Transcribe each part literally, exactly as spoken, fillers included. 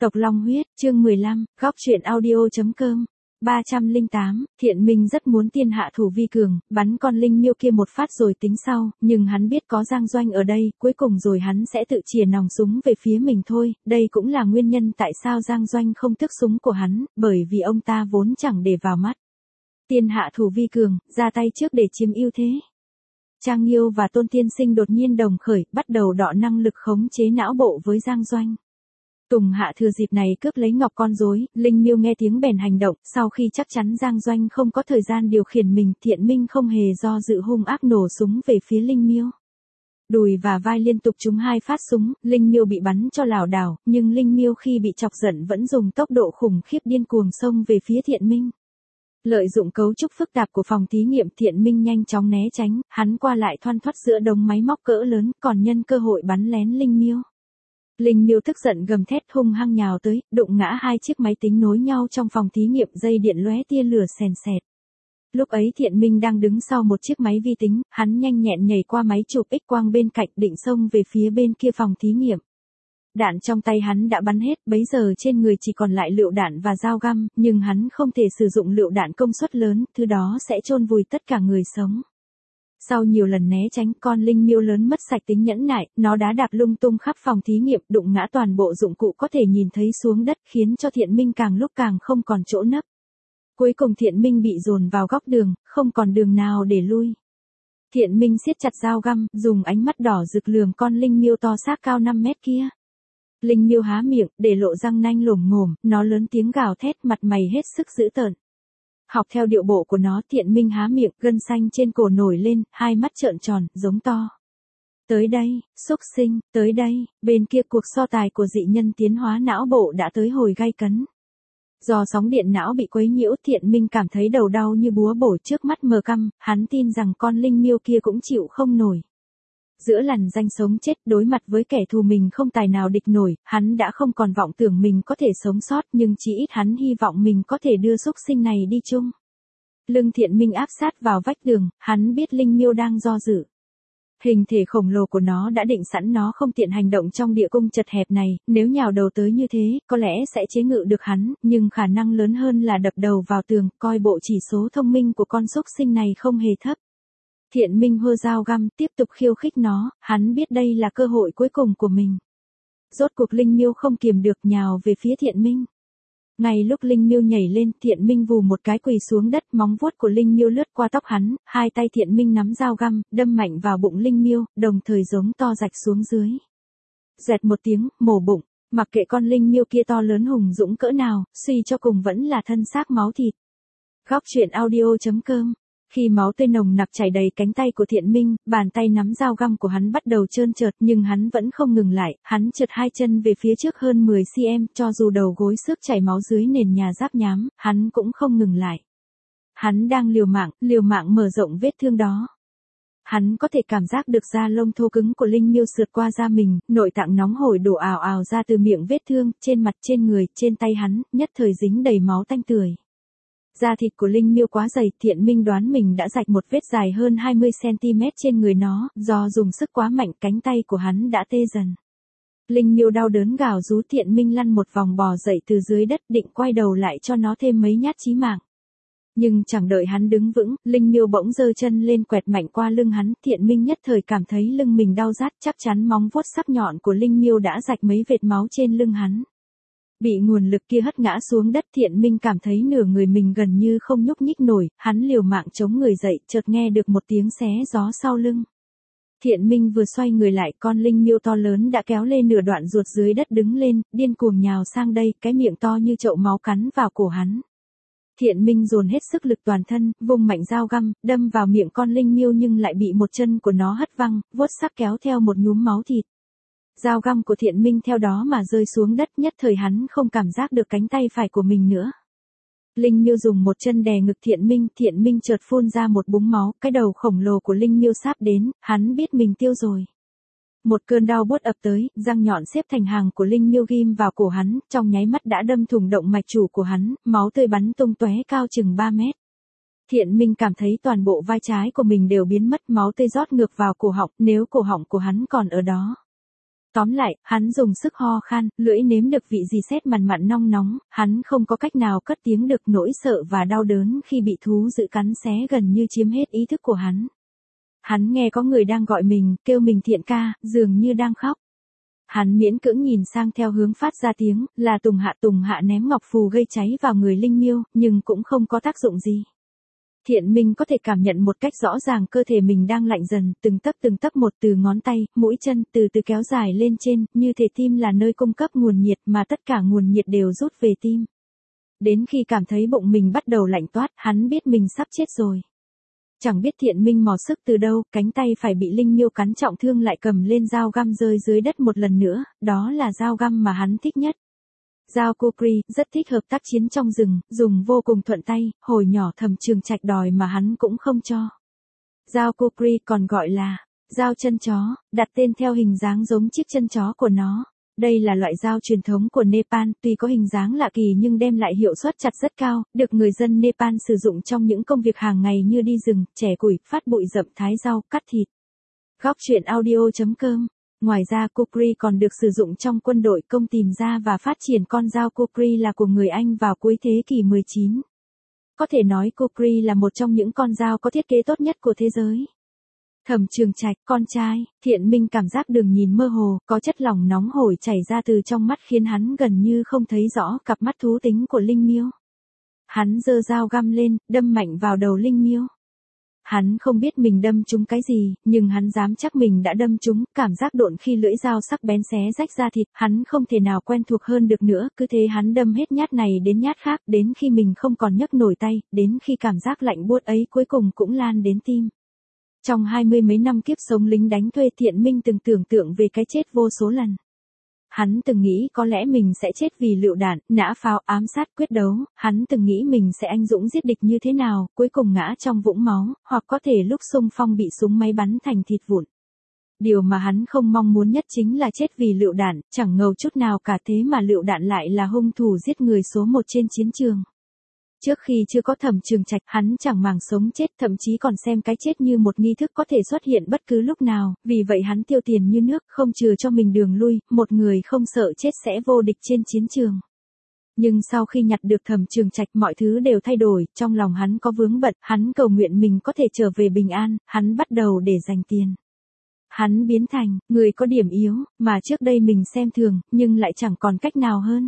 Tộc Long Huyết, chương mười lăm, góc truyện audio.com. ba trăm lẻ tám, Thiện Minh rất muốn tiên hạ thủ vi cường, bắn con linh miêu kia một phát rồi tính sau, nhưng hắn biết có Giang Doanh ở đây, cuối cùng rồi hắn sẽ tự chìa nòng súng về phía mình thôi, đây cũng là nguyên nhân tại sao Giang Doanh không tước súng của hắn, bởi vì ông ta vốn chẳng để vào mắt. Tiên hạ thủ vi cường, ra tay trước để chiếm ưu thế. Trang Nghiêu và Tôn Tiên Sinh đột nhiên đồng khởi, bắt đầu đọ năng lực khống chế não bộ với Giang Doanh. Tùng Hạ thừa dịp này cướp lấy ngọc con rối, linh miêu nghe tiếng bèn hành động, sau khi chắc chắn Giang Doanh không có thời gian điều khiển mình, Thiện Minh không hề do dự hung ác nổ súng về phía linh miêu. Đùi và vai liên tục trúng hai phát súng, linh miêu bị bắn cho lảo đảo, nhưng linh miêu khi bị chọc giận vẫn dùng tốc độ khủng khiếp điên cuồng xông về phía Thiện Minh. Lợi dụng cấu trúc phức tạp của phòng thí nghiệm, Thiện Minh nhanh chóng né tránh, hắn qua lại thoăn thoắt giữa đống máy móc cỡ lớn, còn nhân cơ hội bắn lén linh miêu. Linh miêu tức giận gầm thét hung hăng nhào tới, đụng ngã hai chiếc máy tính nối nhau trong phòng thí nghiệm, dây điện lóe tia lửa sèn sẹt. Lúc ấy Thiện Minh đang đứng sau một chiếc máy vi tính, hắn nhanh nhẹn nhảy qua máy chụp X quang bên cạnh, định xông về phía bên kia phòng thí nghiệm. Đạn trong tay hắn đã bắn hết, bấy giờ trên người chỉ còn lại lựu đạn và dao găm, nhưng hắn không thể sử dụng lựu đạn công suất lớn, thứ đó sẽ chôn vùi tất cả người sống. Sau nhiều lần né tránh, con linh miêu lớn mất sạch tính nhẫn nại, nó đá đạp lung tung khắp phòng thí nghiệm, đụng ngã toàn bộ dụng cụ có thể nhìn thấy xuống đất, khiến cho Thiện Minh càng lúc càng không còn chỗ nấp. Cuối cùng Thiện Minh bị dồn vào góc đường, không còn đường nào để lui. Thiện Minh siết chặt dao găm, dùng ánh mắt đỏ rực lườm con linh miêu to xác cao năm mét kia. Linh miêu há miệng, để lộ răng nanh lồm ngồm, nó lớn tiếng gào thét, mặt mày hết sức dữ tợn. Học theo điệu bộ của nó, Thiện Minh há miệng, gân xanh trên cổ nổi lên, hai mắt trợn tròn, giống to. Tới đây, xúc sinh, tới đây, bên kia cuộc so tài của dị nhân tiến hóa não bộ đã tới hồi gay cấn. Do sóng điện não bị quấy nhiễu, Thiện Minh cảm thấy đầu đau như búa bổ, trước mắt mờ căm, hắn tin rằng con linh miêu kia cũng chịu không nổi. Giữa lằn ranh sống chết, đối mặt với kẻ thù mình không tài nào địch nổi, hắn đã không còn vọng tưởng mình có thể sống sót, nhưng chỉ ít hắn hy vọng mình có thể đưa xúc sinh này đi chung. Lưng Thiện Minh áp sát vào vách tường, hắn biết linh miêu đang do dự. Hình thể khổng lồ của nó đã định sẵn nó không tiện hành động trong địa cung chật hẹp này, nếu nhào đầu tới như thế, có lẽ sẽ chế ngự được hắn, nhưng khả năng lớn hơn là đập đầu vào tường, coi bộ chỉ số thông minh của con xúc sinh này không hề thấp. Thiện Minh hơ dao găm, tiếp tục khiêu khích nó, hắn biết đây là cơ hội cuối cùng của mình. Rốt cuộc linh miêu không kiềm được nhào về phía Thiện Minh. Ngay lúc linh miêu nhảy lên, Thiện Minh vù một cái quỳ xuống đất, móng vuốt của linh miêu lướt qua tóc hắn, hai tay Thiện Minh nắm dao găm, đâm mạnh vào bụng linh miêu, đồng thời giống to rạch xuống dưới. Dẹt một tiếng, mổ bụng, mặc kệ con linh miêu kia to lớn hùng dũng cỡ nào, suy cho cùng vẫn là thân xác máu thịt. Góc truyện audio.com. Khi máu tươi nồng nặc chảy đầy cánh tay của Thiện Minh, bàn tay nắm dao găm của hắn bắt đầu trơn trượt, nhưng hắn vẫn không ngừng lại, hắn trượt hai chân về phía trước hơn mười xăng-ti-mét, cho dù đầu gối xước chảy máu dưới nền nhà giáp nhám, hắn cũng không ngừng lại. Hắn đang liều mạng, liều mạng mở rộng vết thương đó. Hắn có thể cảm giác được da lông thô cứng của linh miêu sượt qua da mình, nội tạng nóng hổi đổ ào ào ra từ miệng vết thương, trên mặt, trên người, trên tay hắn, nhất thời dính đầy máu tanh tưởi. Da thịt của linh miêu quá dày, Thiện Minh đoán mình đã rạch một vết dài hơn hai mươi xăng-ti-mét trên người nó, do dùng sức quá mạnh cánh tay của hắn đã tê dần. Linh miêu đau đớn gào rú, Thiện Minh lăn một vòng bò dậy từ dưới đất, định quay đầu lại cho nó thêm mấy nhát chí mạng. Nhưng chẳng đợi hắn đứng vững, linh miêu bỗng giơ chân lên quẹt mạnh qua lưng hắn, Thiện Minh nhất thời cảm thấy lưng mình đau rát, chắc chắn móng vuốt sắc nhọn của linh miêu đã rạch mấy vệt máu trên lưng hắn. Bị nguồn lực kia hất ngã xuống đất, Thiện Minh cảm thấy nửa người mình gần như không nhúc nhích nổi, hắn liều mạng chống người dậy, chợt nghe được một tiếng xé gió sau lưng. Thiện Minh vừa xoay người lại, con linh miêu to lớn đã kéo lên nửa đoạn ruột dưới đất đứng lên, điên cuồng nhào sang đây, cái miệng to như chậu máu cắn vào cổ hắn. Thiện Minh dồn hết sức lực toàn thân, vung mạnh dao găm, đâm vào miệng con linh miêu nhưng lại bị một chân của nó hất văng, vuốt sắc kéo theo một nhúm máu thịt. Dao găm của Thiện Minh theo đó mà rơi xuống đất, nhất thời hắn không cảm giác được cánh tay phải của mình nữa. Linh miêu dùng một chân đè ngực Thiện Minh, Thiện Minh chợt phun ra một búng máu, cái đầu khổng lồ của linh miêu sắp đến, hắn biết mình tiêu rồi. Một cơn đau buốt ập tới, răng nhọn xếp thành hàng của linh miêu ghim vào cổ hắn, trong nháy mắt đã đâm thủng động mạch chủ của hắn, máu tươi bắn tung tóe cao chừng ba mét. Thiện Minh cảm thấy toàn bộ vai trái của mình đều biến mất, máu tươi rót ngược vào cổ họng, nếu cổ họng của hắn còn ở đó. Tóm lại, hắn dùng sức ho khan, lưỡi nếm được vị gì sét mặn mặn nong nóng, hắn không có cách nào cất tiếng được, nỗi sợ và đau đớn khi bị thú dữ cắn xé gần như chiếm hết ý thức của hắn. Hắn nghe có người đang gọi mình, kêu mình Thiện ca, dường như đang khóc. Hắn miễn cưỡng nhìn sang theo hướng phát ra tiếng, là Tùng Hạ. Tùng Hạ ném ngọc phù gây cháy vào người Linh Miêu, nhưng cũng không có tác dụng gì. Thiện Minh có thể cảm nhận một cách rõ ràng cơ thể mình đang lạnh dần, từng tấc từng tấc một, từ ngón tay, mũi chân, từ từ kéo dài lên trên, như thể tim là nơi cung cấp nguồn nhiệt mà tất cả nguồn nhiệt đều rút về tim. Đến khi cảm thấy bụng mình bắt đầu lạnh toát, hắn biết mình sắp chết rồi. Chẳng biết Thiện Minh mò sức từ đâu, cánh tay phải bị Linh Miêu cắn trọng thương lại cầm lên dao găm rơi dưới đất một lần nữa, đó là dao găm mà hắn thích nhất. Dao Kukri, rất thích hợp tác chiến trong rừng, dùng vô cùng thuận tay, hồi nhỏ Thẩm Trường Trạch đòi mà hắn cũng không cho. Dao Kukri còn gọi là dao chân chó, đặt tên theo hình dáng giống chiếc chân chó của nó. Đây là loại dao truyền thống của Nepal, tuy có hình dáng lạ kỳ nhưng đem lại hiệu suất chặt rất cao, được người dân Nepal sử dụng trong những công việc hàng ngày như đi rừng, chẻ củi, phát bụi rậm, thái rau, cắt thịt. Góc truyện audio chấm com. Ngoài ra Kukri còn được sử dụng trong quân đội, công tìm ra và phát triển con dao Kukri là của người Anh vào cuối thế kỷ mười chín. Có thể nói Kukri là một trong những con dao có thiết kế tốt nhất của thế giới. Thẩm Trường Trạch, con trai, Thiện Minh cảm giác đường nhìn mơ hồ, có chất lỏng nóng hổi chảy ra từ trong mắt khiến hắn gần như không thấy rõ cặp mắt thú tính của Linh Miêu. Hắn giơ dao găm lên, đâm mạnh vào đầu Linh Miêu. Hắn không biết mình đâm trúng cái gì, nhưng hắn dám chắc mình đã đâm trúng, cảm giác độn khi lưỡi dao sắc bén xé rách da thịt, hắn không thể nào quen thuộc hơn được nữa, cứ thế hắn đâm hết nhát này đến nhát khác, đến khi mình không còn nhấc nổi tay, đến khi cảm giác lạnh buốt ấy cuối cùng cũng lan đến tim. Trong hai mươi mấy năm kiếp sống lính đánh thuê, Thiện Minh từng tưởng tượng về cái chết vô số lần. Hắn từng nghĩ có lẽ mình sẽ chết vì lựu đạn, nã pháo, ám sát, quyết đấu, hắn từng nghĩ mình sẽ anh dũng giết địch như thế nào, cuối cùng ngã trong vũng máu, hoặc có thể lúc xung phong bị súng máy bắn thành thịt vụn. Điều mà hắn không mong muốn nhất chính là chết vì lựu đạn, chẳng ngầu chút nào cả, thế mà lựu đạn lại là hung thủ giết người số một trên chiến trường. Trước khi chưa có Thẩm Trường Trạch, hắn chẳng màng sống chết, thậm chí còn xem cái chết như một nghi thức có thể xuất hiện bất cứ lúc nào, vì vậy hắn tiêu tiền như nước, không chừa cho mình đường lui, một người không sợ chết sẽ vô địch trên chiến trường. Nhưng sau khi nhặt được Thẩm Trường Trạch, mọi thứ đều thay đổi, trong lòng hắn có vướng bận, hắn cầu nguyện mình có thể trở về bình an, hắn bắt đầu để dành tiền. Hắn biến thành người có điểm yếu, mà trước đây mình xem thường, nhưng lại chẳng còn cách nào hơn.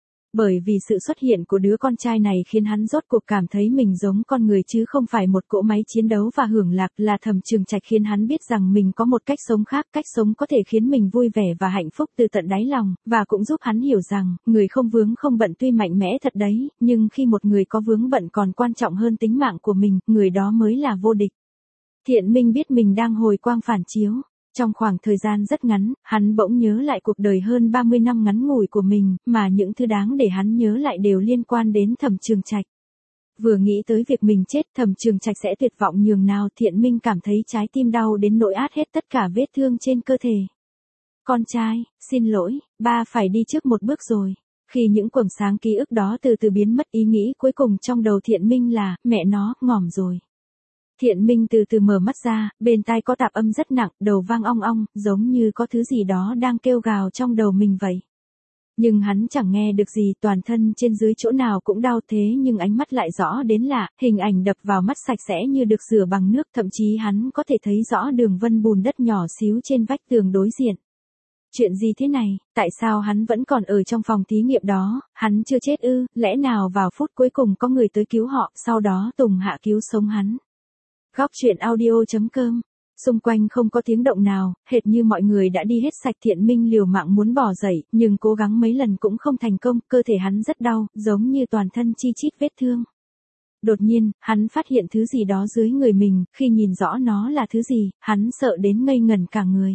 Bởi vì sự xuất hiện của đứa con trai này khiến hắn rốt cuộc cảm thấy mình giống con người chứ không phải một cỗ máy chiến đấu và hưởng lạc, là Thẩm Trường Trạch khiến hắn biết rằng mình có một cách sống khác, cách sống có thể khiến mình vui vẻ và hạnh phúc từ tận đáy lòng, và cũng giúp hắn hiểu rằng, người không vướng không bận tuy mạnh mẽ thật đấy, nhưng khi một người có vướng bận còn quan trọng hơn tính mạng của mình, người đó mới là vô địch. Thiện Minh biết mình đang hồi quang phản chiếu. Trong khoảng thời gian rất ngắn, hắn bỗng nhớ lại cuộc đời hơn ba mươi năm ngắn ngủi của mình, mà những thứ đáng để hắn nhớ lại đều liên quan đến Thẩm Trường Trạch. Vừa nghĩ tới việc mình chết, Thẩm Trường Trạch sẽ tuyệt vọng nhường nào, Thiện Minh cảm thấy trái tim đau đến nỗi át hết tất cả vết thương trên cơ thể. Con trai, xin lỗi, ba phải đi trước một bước rồi. Khi những quầng sáng ký ức đó từ từ biến mất, ý nghĩ cuối cùng trong đầu Thiện Minh là, mẹ nó, ngỏm rồi. Thiện Minh từ từ mở mắt ra, bên tai có tạp âm rất nặng, đầu vang ong ong, giống như có thứ gì đó đang kêu gào trong đầu mình vậy. Nhưng hắn chẳng nghe được gì, toàn thân trên dưới chỗ nào cũng đau, thế nhưng ánh mắt lại rõ đến lạ, hình ảnh đập vào mắt sạch sẽ như được rửa bằng nước, thậm chí hắn có thể thấy rõ đường vân bùn đất nhỏ xíu trên vách tường đối diện. Chuyện gì thế này, tại sao hắn vẫn còn ở trong phòng thí nghiệm đó, hắn chưa chết ư, lẽ nào vào phút cuối cùng có người tới cứu họ, sau đó Tùng Hạ cứu sống hắn. Góc truyện audio chấm com. Xung quanh không có tiếng động nào, hệt như mọi người đã đi hết sạch. Thiện Minh liều mạng muốn bỏ dậy, nhưng cố gắng mấy lần cũng không thành công, cơ thể hắn rất đau, giống như toàn thân chi chít vết thương. Đột nhiên, hắn phát hiện thứ gì đó dưới người mình, khi nhìn rõ nó là thứ gì, hắn sợ đến ngây ngẩn cả người.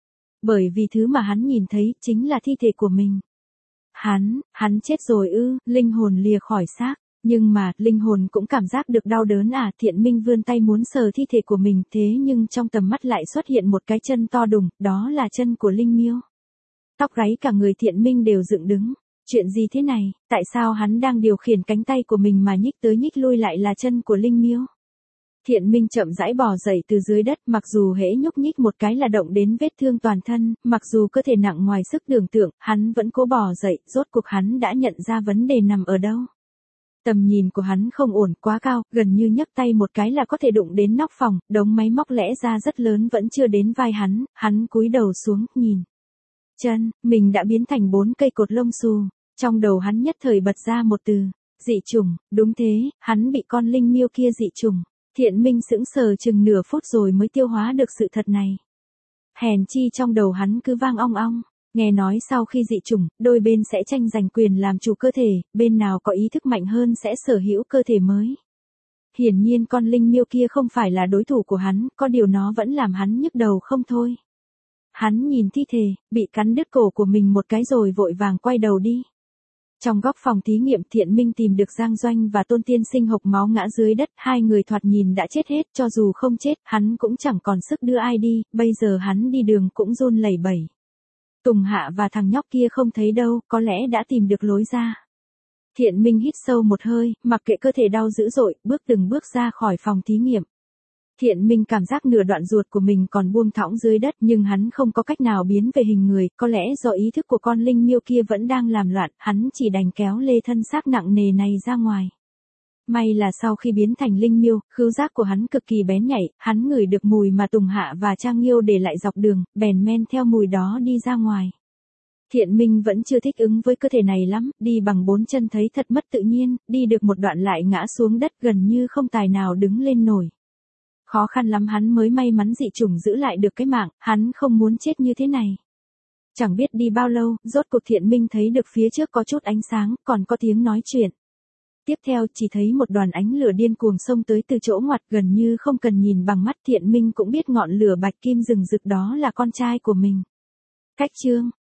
Bởi vì thứ mà hắn nhìn thấy, chính là thi thể của mình. Hắn, hắn chết rồi ư, linh hồn lìa khỏi xác. Nhưng mà, linh hồn cũng cảm giác được đau đớn à, Thiện Minh vươn tay muốn sờ thi thể của mình, thế nhưng trong tầm mắt lại xuất hiện một cái chân to đùng, đó là chân của Linh Miêu. Tóc gáy cả người Thiện Minh đều dựng đứng. Chuyện gì thế này, tại sao hắn đang điều khiển cánh tay của mình mà nhích tới nhích lui lại là chân của Linh Miêu? Thiện Minh chậm rãi bò dậy từ dưới đất, mặc dù hễ nhúc nhích một cái là động đến vết thương toàn thân, mặc dù cơ thể nặng ngoài sức tưởng tượng, hắn vẫn cố bò dậy, rốt cuộc hắn đã nhận ra vấn đề nằm ở đâu. Tầm nhìn của hắn không ổn, quá cao, gần như nhấc tay một cái là có thể đụng đến nóc phòng, đống máy móc lẽ ra rất lớn vẫn chưa đến vai hắn, hắn cúi đầu xuống, nhìn. Chân, mình đã biến thành bốn cây cột lông xù, trong đầu hắn nhất thời bật ra một từ, dị chủng, đúng thế, hắn bị con linh miêu kia dị chủng. Thiện Minh sững sờ chừng nửa phút rồi mới tiêu hóa được sự thật này. Hèn chi trong đầu hắn cứ vang ong ong, nghe nói sau khi dị chủng, đôi bên sẽ tranh giành quyền làm chủ cơ thể, bên nào có ý thức mạnh hơn sẽ sở hữu cơ thể mới. Hiển nhiên con linh miêu kia không phải là đối thủ của hắn, có điều nó vẫn làm hắn nhức đầu không thôi. Hắn nhìn thi thể, bị cắn đứt cổ của mình một cái rồi vội vàng quay đầu đi. Trong góc phòng thí nghiệm Thiện Minh tìm được Giang Doanh và Tôn Tiên Sinh hộc máu ngã dưới đất, hai người thoạt nhìn đã chết hết, cho dù không chết, hắn cũng chẳng còn sức đưa ai đi, bây giờ hắn đi đường cũng run lẩy bẩy. Tùng Hạ và thằng nhóc kia không thấy đâu, có lẽ đã tìm được lối ra. Thiện Minh hít sâu một hơi, mặc kệ cơ thể đau dữ dội, bước từng bước ra khỏi phòng thí nghiệm. Thiện Minh cảm giác nửa đoạn ruột của mình còn buông thõng dưới đất, nhưng hắn không có cách nào biến về hình người, có lẽ do ý thức của con linh miêu kia vẫn đang làm loạn, hắn chỉ đành kéo lê thân xác nặng nề này ra ngoài. May là sau khi biến thành linh miêu, khứu giác của hắn cực kỳ bén nhạy, hắn ngửi được mùi mà Tùng Hạ và Trang Nghiêu để lại dọc đường, bèn men theo mùi đó đi ra ngoài. Thiện Minh vẫn chưa thích ứng với cơ thể này lắm, đi bằng bốn chân thấy thật mất tự nhiên, đi được một đoạn lại ngã xuống đất gần như không tài nào đứng lên nổi. Khó khăn lắm hắn mới may mắn dị chủng giữ lại được cái mạng, hắn không muốn chết như thế này. Chẳng biết đi bao lâu, rốt cuộc Thiện Minh thấy được phía trước có chút ánh sáng, còn có tiếng nói chuyện. Tiếp theo chỉ thấy một đoàn ánh lửa điên cuồng xông tới từ chỗ ngoặt, gần như không cần nhìn bằng mắt Thiện Minh cũng biết ngọn lửa bạch kim rừng rực đó là con trai của mình. Cách chương